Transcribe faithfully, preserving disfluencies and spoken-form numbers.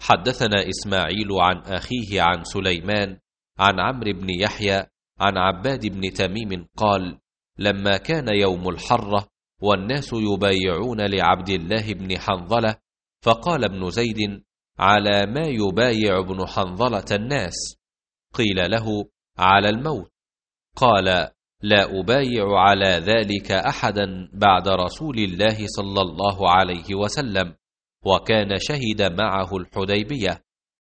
حدثنا إسماعيل عن أخيه عن سليمان عن عمرو بن يحيى عن عباد بن تميم قال: لما كان يوم الحرة والناس يبايعون لعبد الله بن حنظلة، فقال ابن زيد: على ما يبايع ابن حنظلة الناس؟ قيل له: على الموت. قال: لا أبايع على ذلك أحدا بعد رسول الله صلى الله عليه وسلم، وكان شهد معه الحديبية.